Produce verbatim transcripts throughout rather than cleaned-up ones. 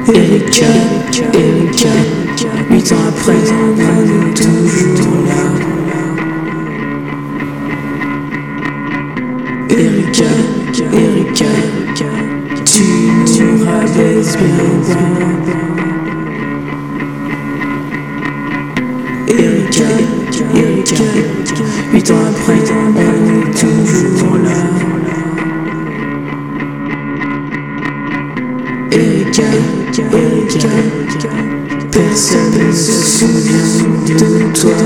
Erika, Erika, huit ans après, on est toujours là. Erika, Erika, tu nous rabaisses bien bas. Erika, Erika, huit ans après, on est toujours là. Erika, Erika, personne ne se souvient de toi.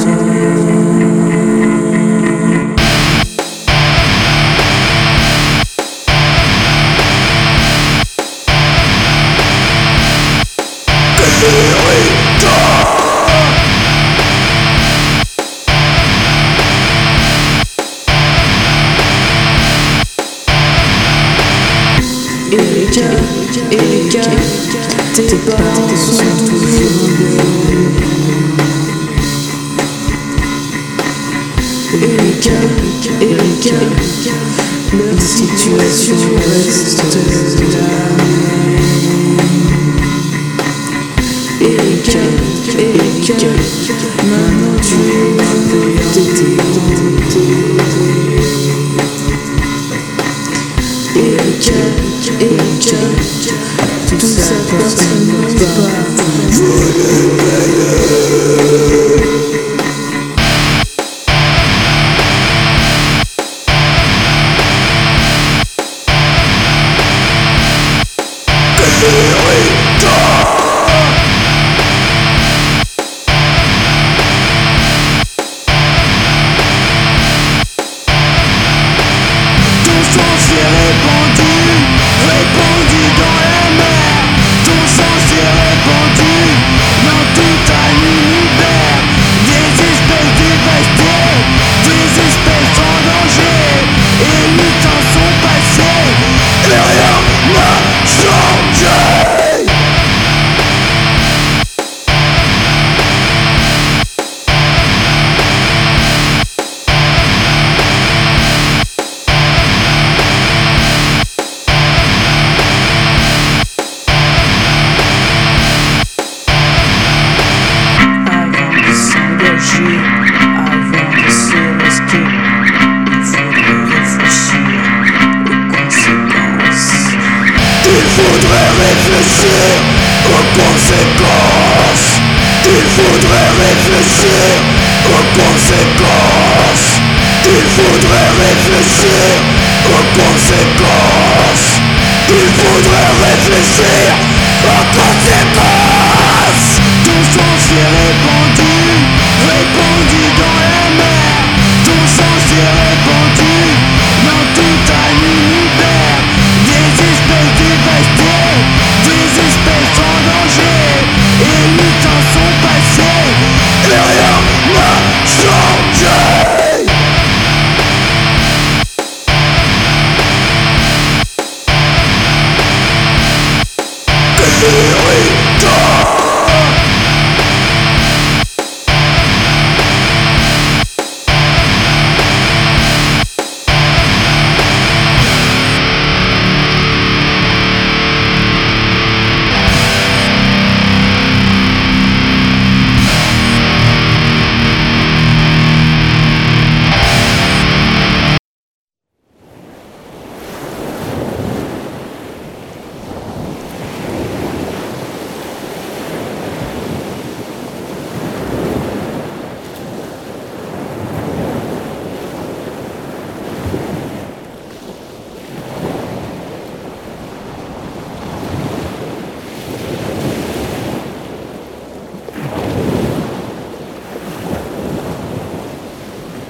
Erika, Erika, tes parents sont toujours là. Erika, Erika, leur situation reste là. Erika, Erika, maintenant tu es t'aider. Erika, Erika, tout ça personne ne peut pas avant de se risquer. Il faudrait réfléchir aux conséquences. Il faudrait réfléchir aux conséquences. Il faudrait réfléchir aux conséquences. Il faudrait réfléchir aux conséquences. Il faudrait réfléchir aux conséquences. Ton sang s'est répandu.